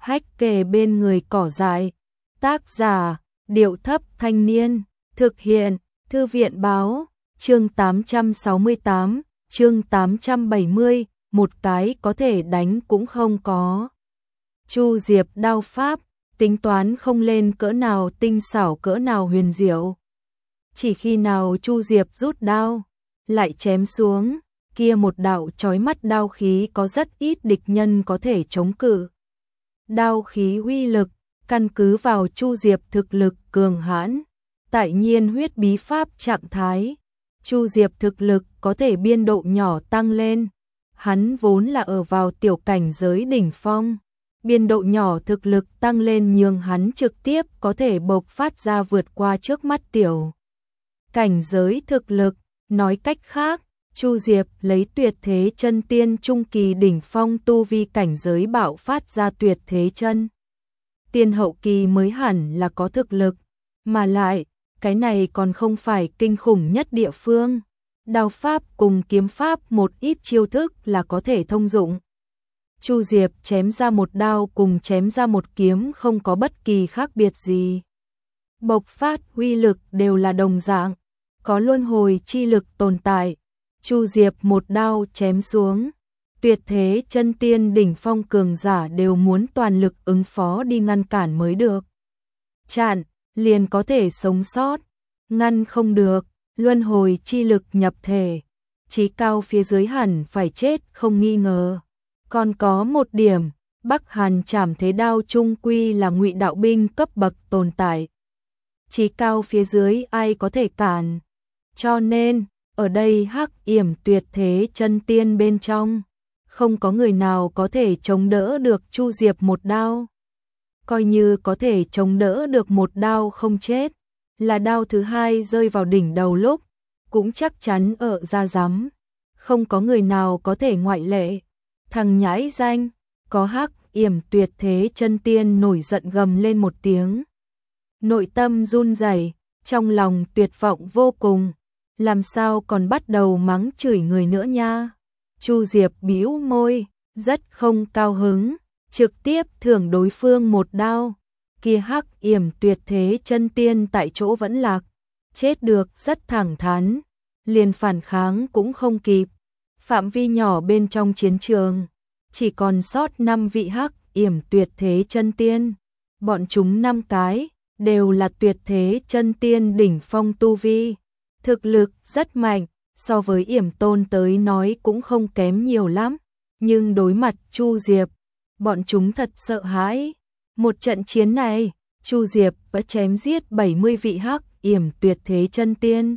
Hách kề bên người cỏ dại. Tác giả, Điệu Thấp Thanh Niên. Thực hiện, Thư viện Báo. Chương 868, chương 870, một cái có thể đánh cũng không có. Chu Diệp đao pháp, tính toán không lên cỡ nào tinh xảo cỡ nào huyền diệu. Chỉ khi nào Chu Diệp rút đao, lại chém xuống, kia một đạo chói mắt đao khí có rất ít địch nhân có thể chống cự. Đao khí uy lực, căn cứ vào Chu Diệp thực lực cường hãn, tại nhiên huyết bí pháp trạng thái, Chu Diệp thực lực có thể biên độ nhỏ tăng lên. Hắn vốn là ở vào tiểu cảnh giới đỉnh phong, biên độ nhỏ thực lực tăng lên nhường hắn trực tiếp có thể bộc phát ra vượt qua trước mắt tiểu cảnh giới thực lực. Nói cách khác, Chu Diệp lấy tuyệt thế chân tiên trung kỳ đỉnh phong tu vi cảnh giới bạo phát ra tuyệt thế chân tiên hậu kỳ mới hẳn là có thực lực, mà lại, cái này còn không phải kinh khủng nhất địa phương. Đao pháp cùng kiếm pháp một ít chiêu thức là có thể thông dụng. Chu Diệp chém ra một đao cùng chém ra một kiếm không có bất kỳ khác biệt gì. Bộc phát uy lực đều là đồng dạng, có luân hồi chi lực tồn tại. Chu Diệp một đao chém xuống, tuyệt thế chân tiên đỉnh phong cường giả đều muốn toàn lực ứng phó đi ngăn cản mới được. Chặn, liền có thể sống sót, ngăn không được, luân hồi chi lực nhập thể, chí cao phía dưới hẳn phải chết không nghi ngờ. Còn có một điểm, Bắc Hàn Trảm Thế Đao trung quy là ngụy đạo binh cấp bậc tồn tại. Chí cao phía dưới ai có thể cản. Cho nên, ở đây Hắc Yểm tuyệt thế chân tiên bên trong, không có người nào có thể chống đỡ được Chu Diệp một đao. Coi như có thể chống đỡ được một đao không chết, là đao thứ hai rơi vào đỉnh đầu lúc, cũng chắc chắn ở ra rắm. Không có người nào có thể ngoại lệ. Thằng nhãi danh, có Hắc Yểm tuyệt thế chân tiên nổi giận gầm lên một tiếng. Nội tâm run rẩy, trong lòng tuyệt vọng vô cùng, làm sao còn bắt đầu mắng chửi người nữa nha. Chu Diệp bĩu môi, rất không cao hứng, trực tiếp thưởng đối phương một đao. Kia Hắc Yểm tuyệt thế chân tiên tại chỗ vẫn lạc, chết được rất thẳng thắn, liền phản kháng cũng không kịp. Phạm vi nhỏ bên trong chiến trường, chỉ còn sót 5 vị Hắc Yểm tuyệt thế chân tiên. Bọn chúng 5 cái, đều là tuyệt thế chân tiên đỉnh phong tu vi. Thực lực rất mạnh, so với Yểm Tôn tới nói cũng không kém nhiều lắm. Nhưng đối mặt Chu Diệp, bọn chúng thật sợ hãi. Một trận chiến này, Chu Diệp đã chém giết 70 vị Hắc Yểm tuyệt thế chân tiên.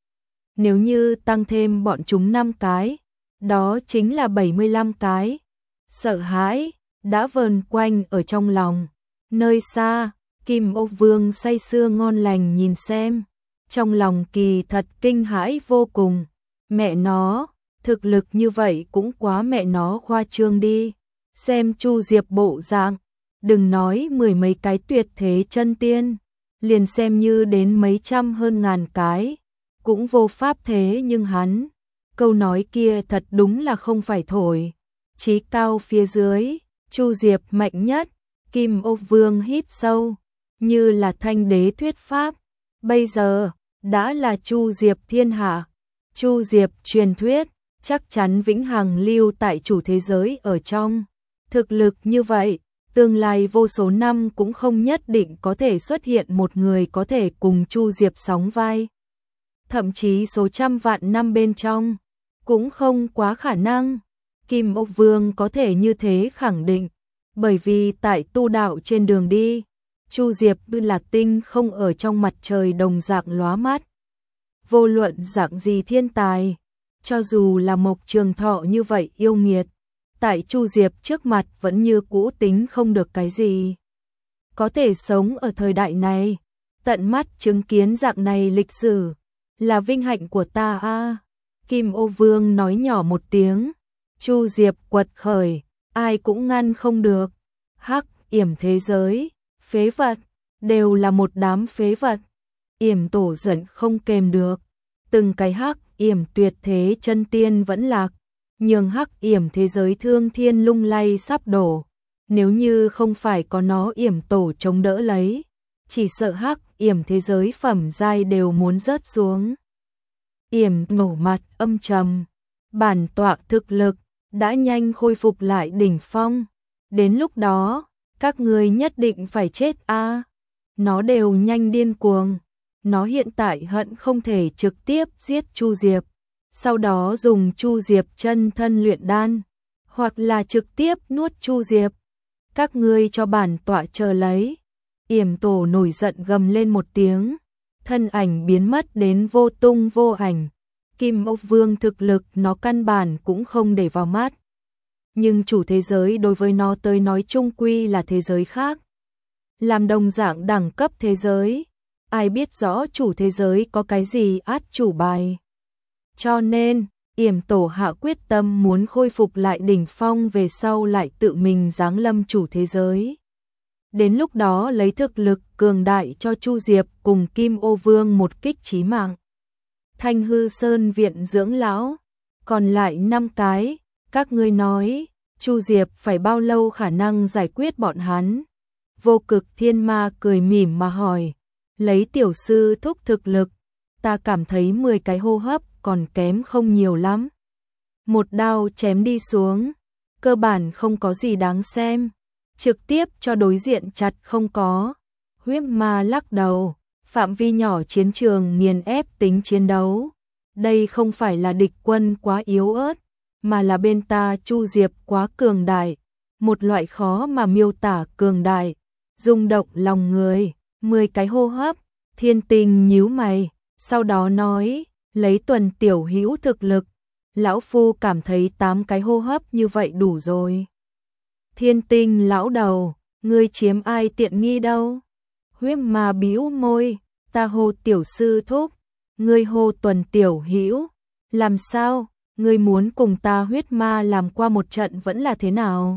Nếu như tăng thêm bọn chúng 5 cái, đó chính là 75 cái. Sợ hãi đã vờn quanh ở trong lòng. Nơi xa, Kim Ô Vương say sưa ngon lành nhìn xem, trong lòng kỳ thật kinh hãi vô cùng. Mẹ nó, thực lực như vậy cũng quá mẹ nó khoa trương đi. Xem Chu Diệp bộ dạng, đừng nói 10 mấy cái tuyệt thế chân tiên, liền xem như đến mấy trăm hơn ngàn cái, cũng vô pháp thế. Nhưng hắn, câu nói kia thật đúng là không phải thổi. Chí cao phía dưới, Chu Diệp mạnh nhất. Kim Ô Vương hít sâu, như là thanh đế thuyết pháp. Bây giờ, đã là Chu Diệp thiên hạ. Chu Diệp truyền thuyết, chắc chắn vĩnh hằng lưu tại chủ thế giới ở trong. Thực lực như vậy, tương lai vô số năm cũng không nhất định có thể xuất hiện một người có thể cùng Chu Diệp sóng vai. Thậm chí số trăm vạn năm bên trong, cũng không quá khả năng. Kim Ô Vương có thể như thế khẳng định, bởi vì tại tu đạo trên đường đi, Chu Diệp như là tinh không ở trong mặt trời đồng dạng lóa mắt. Vô luận dạng gì thiên tài, cho dù là Mộc Trường Thọ như vậy yêu nghiệt, tại Chu Diệp trước mặt vẫn như cũ tính không được cái gì. Có thể sống ở thời đại này, tận mắt chứng kiến dạng này lịch sử, là vinh hạnh của ta a. Kim Ô Vương nói nhỏ một tiếng, Chu Diệp quật khởi, ai cũng ngăn không được. Hắc Yểm thế giới, phế vật, đều là một đám phế vật. Yểm Tổ giận không kềm được, từng cái Hắc Yểm tuyệt thế chân tiên vẫn lạc, nhường Hắc Yểm thế giới thương thiên lung lay sắp đổ. nếu như không phải có nó yểm tổ chống đỡ lấy, chỉ sợ hắc yểm thế giới phẩm giai đều muốn rớt xuống. Yểm nổ mặt âm trầm, bản tọa thực lực đã nhanh khôi phục lại đỉnh phong, đến lúc đó các ngươi nhất định phải chết a. Nó đều nhanh điên cuồng, nó hiện tại hận không thể trực tiếp giết Chu Diệp, sau đó dùng Chu Diệp chân thân luyện đan, hoặc là trực tiếp nuốt Chu Diệp. Các ngươi cho bản tọa chờ lấy. Yểm tổ nổi giận gầm lên một tiếng, thân ảnh biến mất đến vô tung vô ảnh. Kim Ốc Vương thực lực nó căn bản cũng không để vào mắt. Nhưng chủ thế giới đối với nó tới nói chung quy là thế giới khác. Làm đồng dạng đẳng cấp thế giới, ai biết rõ chủ thế giới có cái gì át chủ bài. Cho nên, Yểm tổ hạ quyết tâm muốn khôi phục lại đỉnh phong về sau lại tự mình giáng lâm chủ thế giới. Đến lúc đó lấy thực lực cường đại cho Chu Diệp cùng Kim Ô Vương một kích chí mạng. Thanh Hư Sơn viện dưỡng lão, còn lại 5 cái, các ngươi nói, Chu Diệp phải bao lâu khả năng giải quyết bọn hắn? Vô Cực Thiên Ma cười mỉm mà hỏi, lấy tiểu sư thúc thực lực, ta cảm thấy 10 cái hô hấp còn kém không nhiều lắm. Một đao chém đi xuống, cơ bản không có gì đáng xem, trực tiếp cho đối diện chặt không có. Huyết Ma lắc đầu, phạm vi nhỏ chiến trường nghiền ép tính chiến đấu. Đây không phải là địch quân quá yếu ớt, mà là bên ta Chu Diệp quá cường đại, một loại khó mà miêu tả cường đại, rung động lòng người. 10 cái hô hấp, Thiên Tinh nhíu mày, sau đó nói, lấy Tuần tiểu hữu thực lực, lão phu cảm thấy 8 cái hô hấp như vậy đủ rồi. Thiên Tinh lão đầu, ngươi chiếm ai tiện nghi đâu? Huyết Ma bĩu môi, ta hô tiểu sư thúc, ngươi hô Tuần tiểu hữu, làm sao? Ngươi muốn cùng ta Huyết Ma làm qua một trận vẫn là thế nào?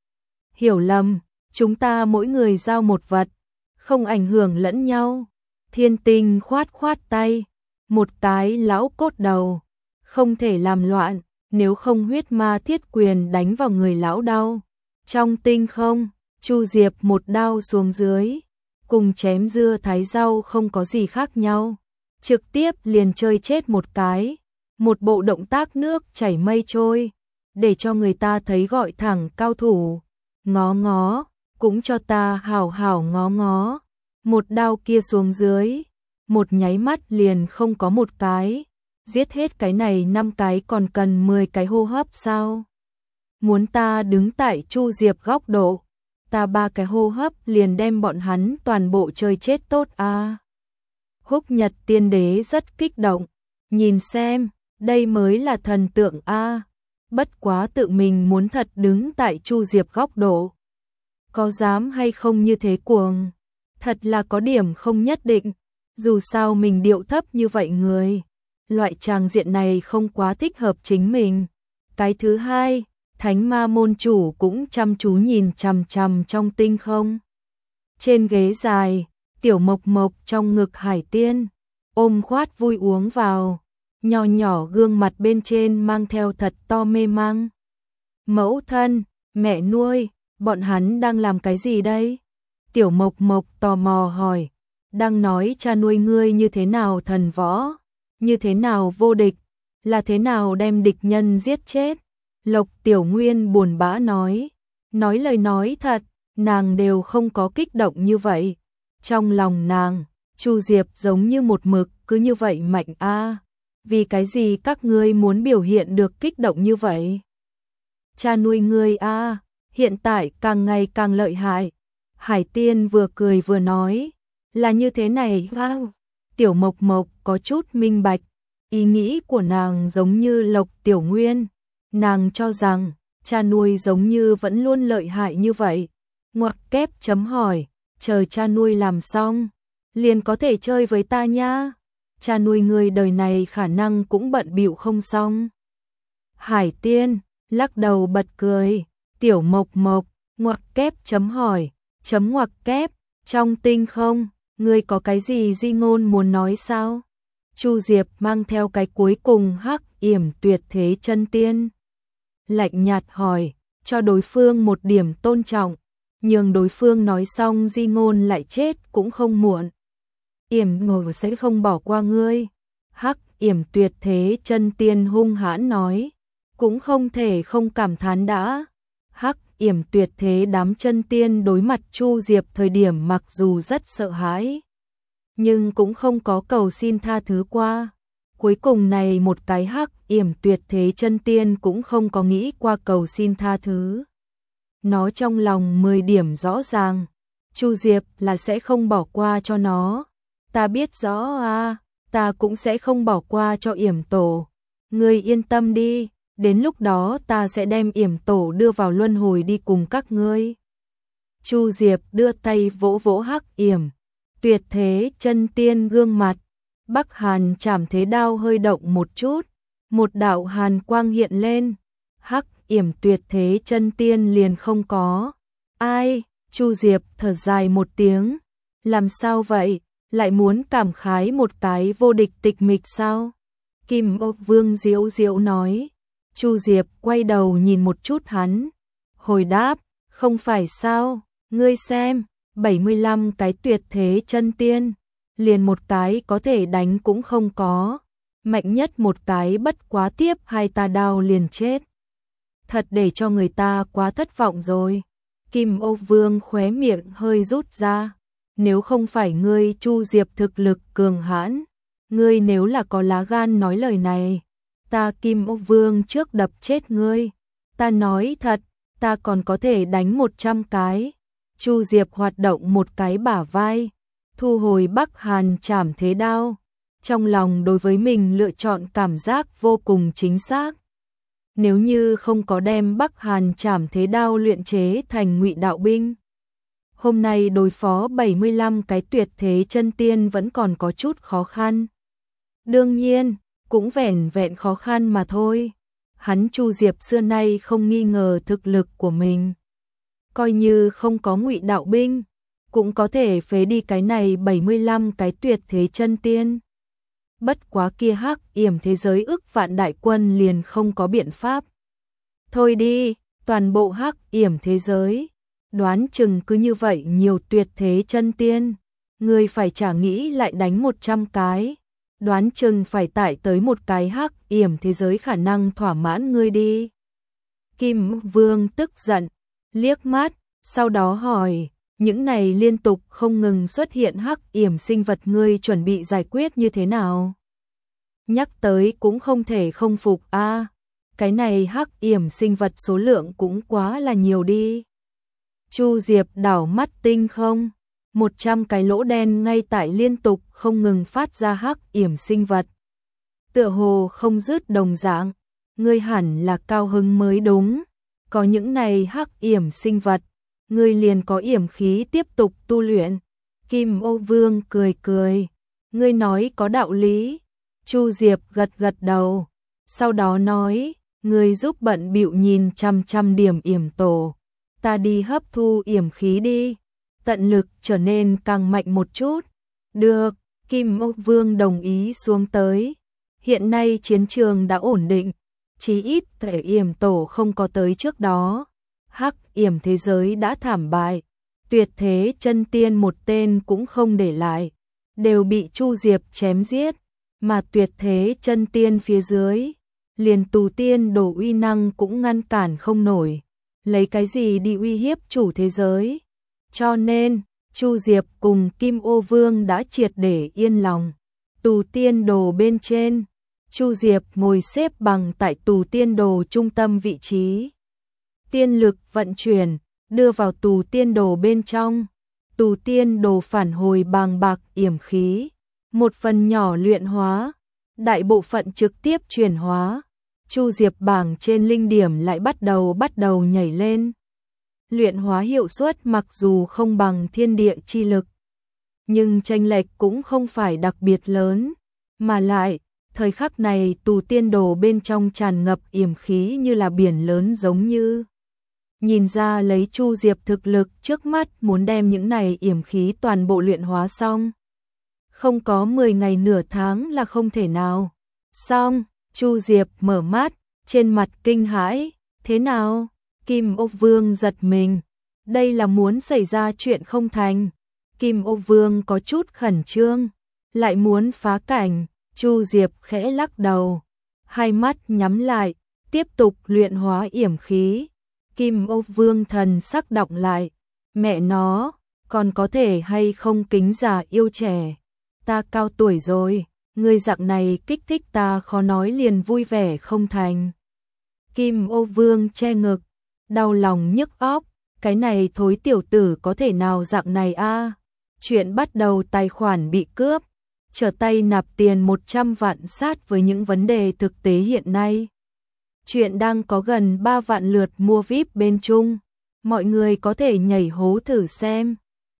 Hiểu lầm, chúng ta mỗi người giao một vật, không ảnh hưởng lẫn nhau. Thiên Tinh khoát khoát tay, một cái lão cốt đầu, không thể làm loạn, nếu không Huyết Ma thiết quyền đánh vào người lão đau. Trong tinh không, Chu Diệp một đao xuống dưới, cùng chém dưa thái rau không có gì khác nhau, trực tiếp liền chơi chết một cái, một bộ động tác nước chảy mây trôi, để cho người ta thấy gọi thẳng cao thủ. Ngó ngó, cũng cho ta hảo hảo ngó ngó. Một đao kia xuống dưới, một nháy mắt liền không có một cái, giết hết cái này 5 cái còn cần 10 cái hô hấp sao? Muốn ta đứng tại Chu Diệp góc độ, ta 3 cái hô hấp liền đem bọn hắn toàn bộ chơi chết tốt a. Húc Nhật Tiên Đế rất kích động, nhìn xem, đây mới là thần tượng a. Bất quá tự mình muốn thật đứng tại Chu Diệp góc độ, có dám hay không như thế cuồng? Thật là có điểm không nhất định, dù sao mình điệu thấp như vậy người, loại tràng diện này không quá thích hợp chính mình. Cái thứ hai, Thánh Ma môn chủ cũng chăm chú nhìn chằm chằm trong tinh không. Trên ghế dài, Tiểu Mộc Mộc trong ngực Hải Tiên, ôm khoát vui uống vào, nhỏ nhỏ gương mặt bên trên mang theo thật to mê mang. Mẫu thân, mẹ nuôi, bọn hắn đang làm cái gì đây? Tiểu Mộc Mộc tò mò hỏi, đang nói cha nuôi ngươi như thế nào thần võ, như thế nào vô địch, là thế nào đem địch nhân giết chết. Lộc Tiểu Nguyên buồn bã nói lời nói thật, nàng đều không có kích động như vậy. Trong lòng nàng, Chu Diệp giống như một mực cứ như vậy mạnh a. Vì cái gì các ngươi muốn biểu hiện được kích động như vậy? Cha nuôi ngươi a, hiện tại càng ngày càng lợi hại. Hải Tiên vừa cười vừa nói, là như thế này. Tiểu Mộc Mộc có chút minh bạch, ý nghĩ của nàng giống như Lộc Tiểu Nguyên. Nàng cho rằng, cha nuôi giống như vẫn luôn lợi hại như vậy. Ngoặc kép chấm hỏi, chờ cha nuôi làm xong, liền có thể chơi với ta nha. Cha nuôi người đời này khả năng cũng bận bịu không xong. Hải Tiên, lắc đầu bật cười, Tiểu Mộc Mộc, ngoặc kép chấm hỏi, chấm ngoặc kép, trong tinh không, ngươi có cái gì di ngôn muốn nói sao? Chu Diệp mang theo cái cuối cùng hắc yểm tuyệt thế chân tiên. Lạnh nhạt hỏi, cho đối phương một điểm tôn trọng, nhường đối phương nói xong di ngôn lại chết cũng không muộn. Yểm Ngồi sẽ không bỏ qua ngươi. Hắc Yểm Tuyệt Thế Chân Tiên hung hãn nói, cũng không thể không cảm thán đã. Hắc Yểm Tuyệt Thế đám chân tiên đối mặt Chu Diệp thời điểm mặc dù rất sợ hãi, nhưng cũng không có cầu xin tha thứ qua. Cuối cùng này một cái Hắc Yểm Tuyệt Thế Chân Tiên cũng không có nghĩ qua cầu xin tha thứ. Nó trong lòng 10 điểm rõ ràng, Chu Diệp là sẽ không bỏ qua cho nó. Ta biết rõ à, ta cũng sẽ không bỏ qua cho Yểm Tổ. Ngươi yên tâm đi, đến lúc đó ta sẽ đem Yểm Tổ đưa vào luân hồi đi cùng các ngươi. Chu Diệp đưa tay vỗ vỗ Hắc Yểm Tuyệt Thế Chân Tiên gương mặt. Bắc Hàn Trảm Thế Đao hơi động một chút, một đạo hàn quang hiện lên. Hắc Yểm Tuyệt Thế Chân Tiên liền không có. Ai? Chu Diệp thở dài một tiếng. Làm sao vậy? Lại muốn cảm khái một cái vô địch tịch mịch sao? Kim Ô Vương diễu diễu nói. Chu Diệp quay đầu nhìn một chút hắn, hồi đáp, không phải sao, ngươi xem, 75 cái tuyệt thế chân tiên, liền một cái có thể đánh cũng không có, mạnh nhất một cái bất quá tiếp hai ta đao liền chết. Thật để cho người ta quá thất vọng rồi. Kim Ô Vương khóe miệng hơi rút ra, nếu không phải ngươi Chu Diệp thực lực cường hãn, ngươi nếu là có lá gan nói lời này, ta Kim Ô Vương trước đập chết ngươi. Ta nói thật, ta còn có thể đánh 100 cái. Chu Diệp hoạt động một cái bả vai, thu hồi Bắc Hàn Trảm Thế Đao. Trong lòng đối với mình lựa chọn cảm giác vô cùng chính xác. Nếu như không có đem Bắc Hàn Trảm Thế Đao luyện chế thành ngụy đạo binh, hôm nay đối phó 75 cái tuyệt thế chân tiên vẫn còn có chút khó khăn. Đương nhiên, cũng vẻn vẹn khó khăn mà thôi. Hắn Chu Diệp xưa nay không nghi ngờ thực lực của mình. Coi như không có ngụy đạo binh, cũng có thể phế đi cái này 75 cái tuyệt thế chân tiên. Bất quá kia Hắc Yểm thế giới ức vạn đại quân liền không có biện pháp. Thôi đi, toàn bộ Hắc Yểm thế giới, đoán chừng cứ như vậy nhiều tuyệt thế chân tiên, ngươi phải chả nghĩ lại đánh 100 cái. Đoán chừng phải tải tới một cái Hắc Yểm thế giới khả năng thỏa mãn ngươi đi. Kim Vương tức giận, liếc mắt, sau đó hỏi, những này liên tục không ngừng xuất hiện Hắc Yểm sinh vật ngươi chuẩn bị giải quyết như thế nào? Nhắc tới cũng không thể không phục a. Cái này Hắc Yểm sinh vật số lượng cũng quá là nhiều đi. Chu Diệp đảo mắt tinh không, 100 cái lỗ đen ngay tại liên tục không ngừng phát ra Hắc Yểm sinh vật. Tựa hồ không dứt đồng dạng, ngươi hẳn là cao hứng mới đúng. Có những này Hắc Yểm sinh vật, ngươi liền có yểm khí tiếp tục tu luyện. Kim Ô Vương cười cười, ngươi nói có đạo lý. Chu Diệp gật gật đầu, sau đó nói, ngươi giúp bận bịu nhìn chăm điểm yểm tổ, ta đi hấp thu yểm khí đi, tận lực trở nên càng mạnh một chút. Được, Kim Ô Vương đồng ý xuống tới. Hiện nay chiến trường đã ổn định, chí ít thể yểm tổ không có tới trước đó. Hắc Yểm thế giới đã thảm bại, tuyệt thế chân tiên một tên cũng không để lại, đều bị Chu Diệp chém giết, mà tuyệt thế chân tiên phía dưới, liền tù tiên đồ uy năng cũng ngăn cản không nổi, lấy cái gì đi uy hiếp chủ thế giới. Cho nên, Chu Diệp cùng Kim Ô Vương đã triệt để yên lòng. Tù tiên đồ bên trên, Chu Diệp ngồi xếp bằng tại tù tiên đồ trung tâm vị trí. Tiên lực vận chuyển, đưa vào tù tiên đồ bên trong. Tù tiên đồ phản hồi bàng bạc yểm khí, một phần nhỏ luyện hóa, đại bộ phận trực tiếp chuyển hóa. Chu Diệp bảng trên linh điểm lại bắt đầu nhảy lên. Luyện hóa hiệu suất mặc dù không bằng thiên địa chi lực, nhưng chênh lệch cũng không phải đặc biệt lớn, mà lại, thời khắc này tù tiên đồ bên trong tràn ngập yểm khí như là biển lớn giống như. Nhìn ra lấy Chu Diệp thực lực trước mắt muốn đem những này yểm khí toàn bộ luyện hóa xong. Không có 10 ngày nửa tháng là không thể nào. Xong, Chu Diệp mở mắt, trên mặt kinh hãi, thế nào? Kim Ô Vương giật mình, đây là muốn xảy ra chuyện không thành. Kim Ô Vương có chút khẩn trương, lại muốn phá cảnh. Chu Diệp khẽ lắc đầu, hai mắt nhắm lại, tiếp tục luyện hóa yểm khí. Kim Ô Vương thần sắc động lại, mẹ nó, còn có thể hay không kính già yêu trẻ. Ta cao tuổi rồi, người dạng này kích thích ta khó nói liền vui vẻ không thành. Kim Ô Vương che ngực, đau lòng nhức óc, cái này thối tiểu tử có thể nào dạng này a? Chuyện bắt đầu tài khoản bị cướp, trở tay nạp tiền 100 vạn sát với những vấn đề thực tế hiện nay. Chuyện đang có gần 3 vạn lượt mua VIP bên Trung, mọi người có thể nhảy hố thử xem.